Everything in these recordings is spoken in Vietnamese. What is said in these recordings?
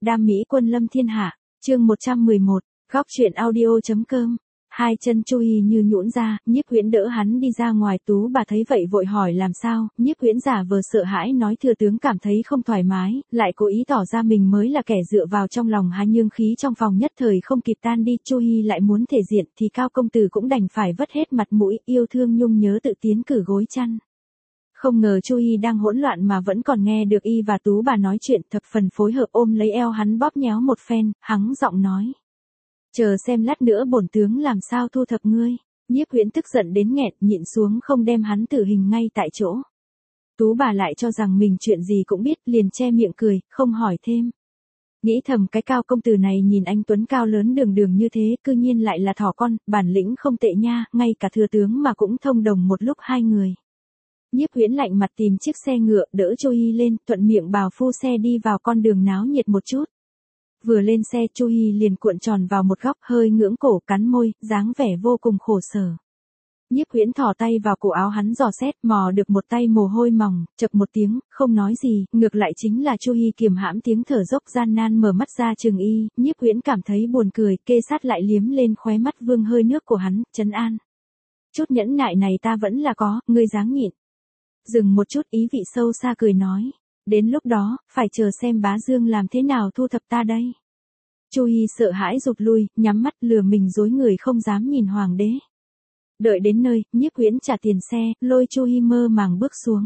Đam mỹ quân lâm thiên hạ, chương 111, góc truyện audio.com. Hai chân Chu Hi như nhũn ra, Nhiếp Huyễn đỡ hắn đi ra ngoài. Tú bà thấy vậy vội hỏi làm sao, Nhiếp Huyễn giả vờ sợ hãi nói thừa tướng cảm thấy không thoải mái, lại cố ý tỏ ra mình mới là kẻ dựa vào trong lòng hắn, nhưng khí trong phòng nhất thời không kịp tan đi. Chu Hi lại muốn thể diện thì Cao công tử cũng đành phải vất hết mặt mũi, yêu thương nhung nhớ tự tiến cử gối chăn. Không ngờ Chu Hi đang hỗn loạn mà vẫn còn nghe được y và Tú bà nói chuyện, thập phần phối hợp ôm lấy eo hắn bóp nhéo một phen, hắng giọng nói: chờ xem lát nữa bổn tướng làm sao thu thập ngươi. Nhiếp Huyễn tức giận đến nghẹt, nhịn xuống không đem hắn tử hình ngay tại chỗ. Tú bà lại cho rằng mình chuyện gì cũng biết, liền che miệng cười, không hỏi thêm. Nghĩ thầm cái Cao công tử này nhìn anh tuấn cao lớn đường đường như thế, cư nhiên lại là thỏ con, bản lĩnh không tệ nha, ngay cả thừa tướng mà cũng thông đồng một lúc hai người. Nhiếp Huyễn lạnh mặt tìm chiếc xe ngựa đỡ Chu Hi lên, thuận miệng bảo phu xe đi vào con đường náo nhiệt một chút. Vừa lên xe Chu Hi liền cuộn tròn vào một góc, hơi ngưỡng cổ, cắn môi, dáng vẻ vô cùng khổ sở. Nhiếp Huyễn thò tay vào cổ áo hắn dò xét, mò được một tay mồ hôi mỏng, chậc một tiếng, không nói gì, ngược lại chính là Chu Hi kiềm hãm tiếng thở dốc gian nan mở mắt ra chừng y. Nhiếp Huyễn cảm thấy buồn cười, kê sát lại liếm lên khóe mắt vương hơi nước của hắn, trấn an: chút nhẫn nại này ta vẫn là có, ngươi dáng nhịn. Dừng một chút, ý vị sâu xa cười nói: đến lúc đó, phải chờ xem bá dương làm thế nào thu thập ta đây. Chu Hi sợ hãi rụt lui, nhắm mắt lừa mình dối người không dám nhìn hoàng đế. Đợi đến nơi, Nhiếp Huyễn trả tiền xe, lôi Chu Hi mơ màng bước xuống.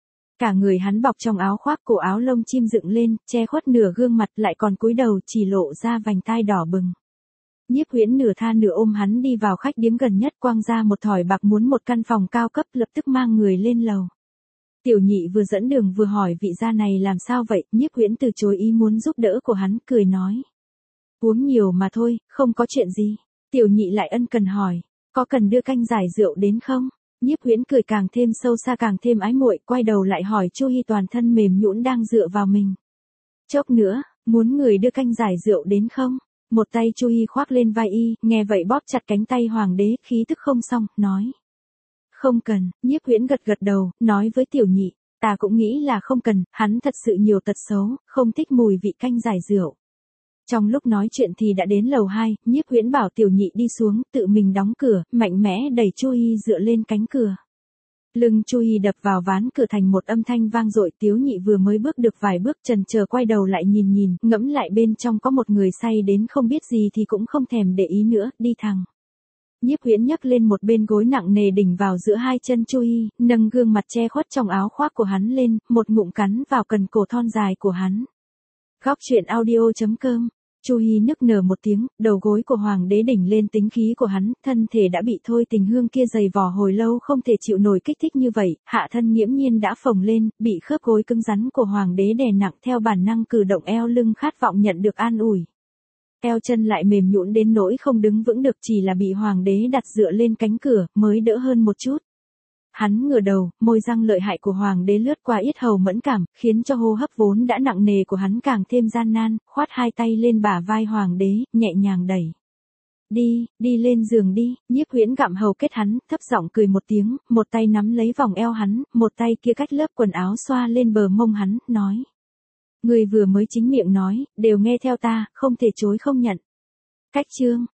Cả người hắn bọc trong áo khoác, cổ áo lông chim dựng lên, che khuất nửa gương mặt, lại còn cúi đầu chỉ lộ ra vành tai đỏ bừng. Nhiếp Huyễn nửa tha nửa ôm hắn đi vào khách điếm gần nhất, quăng ra một thỏi bạc muốn một căn phòng cao cấp, lập tức mang người lên lầu. Tiểu nhị vừa dẫn đường vừa hỏi vị gia này làm sao vậy. Nhiếp Huyễn từ chối ý muốn giúp đỡ của hắn, cười nói: uống nhiều mà thôi, không có chuyện gì. Tiểu nhị lại ân cần hỏi: có cần đưa canh giải rượu đến không? Nhiếp Huyễn cười càng thêm sâu xa càng thêm ái muội, quay đầu lại hỏi Chu Hi toàn thân mềm nhũn đang dựa vào mình: chốc nữa, muốn người đưa canh giải rượu đến không? Một tay Chu Hi khoác lên vai y, nghe vậy bóp chặt cánh tay hoàng đế, khí tức không xong, nói: không cần. Nhiếp Huyễn gật gật đầu, nói với tiểu nhị: ta cũng nghĩ là không cần, hắn thật sự nhiều tật xấu, không thích mùi vị canh giải rượu. Trong lúc nói chuyện thì đã đến lầu 2, Nhiếp Huyễn bảo tiểu nhị đi xuống, tự mình đóng cửa, mạnh mẽ đẩy Chu Hi dựa lên cánh cửa. Lưng Chu Hi đập vào ván cửa thành một âm thanh vang dội. Tiểu nhị vừa mới bước được vài bước chần chờ quay đầu lại nhìn, ngẫm lại bên trong có một người say đến không biết gì thì cũng không thèm để ý nữa, đi thẳng. Nhiếp Huyễn nhấc lên một bên gối nặng nề đỉnh vào giữa hai chân Chu Hi, nâng gương mặt che khuất trong áo khoác của hắn lên, một ngụm cắn vào cần cổ thon dài của hắn. Góc truyện audio.com. Chu Hi nức nở một tiếng, đầu gối của hoàng đế đỉnh lên tính khí của hắn, thân thể đã bị thôi tình hương kia dày vò hồi lâu không thể chịu nổi kích thích như vậy, hạ thân nghiễm nhiên đã phồng lên, bị khớp gối cứng rắn của hoàng đế đè nặng, theo bản năng cử động eo lưng khát vọng nhận được an ủi. Eo chân lại mềm nhũn đến nỗi không đứng vững được, chỉ là bị hoàng đế đặt dựa lên cánh cửa, mới đỡ hơn một chút. Hắn ngửa đầu, môi răng lợi hại của hoàng đế lướt qua yết hầu mẫn cảm, khiến cho hô hấp vốn đã nặng nề của hắn càng thêm gian nan, khoát hai tay lên bả vai hoàng đế, nhẹ nhàng đẩy. Đi lên giường đi. Nhiếp Huyễn gặm hầu kết hắn, thấp giọng cười một tiếng, một tay nắm lấy vòng eo hắn, một tay kia cách lớp quần áo xoa lên bờ mông hắn, nói: người vừa mới chính miệng nói, đều nghe theo ta, không thể chối không nhận. Cách chương.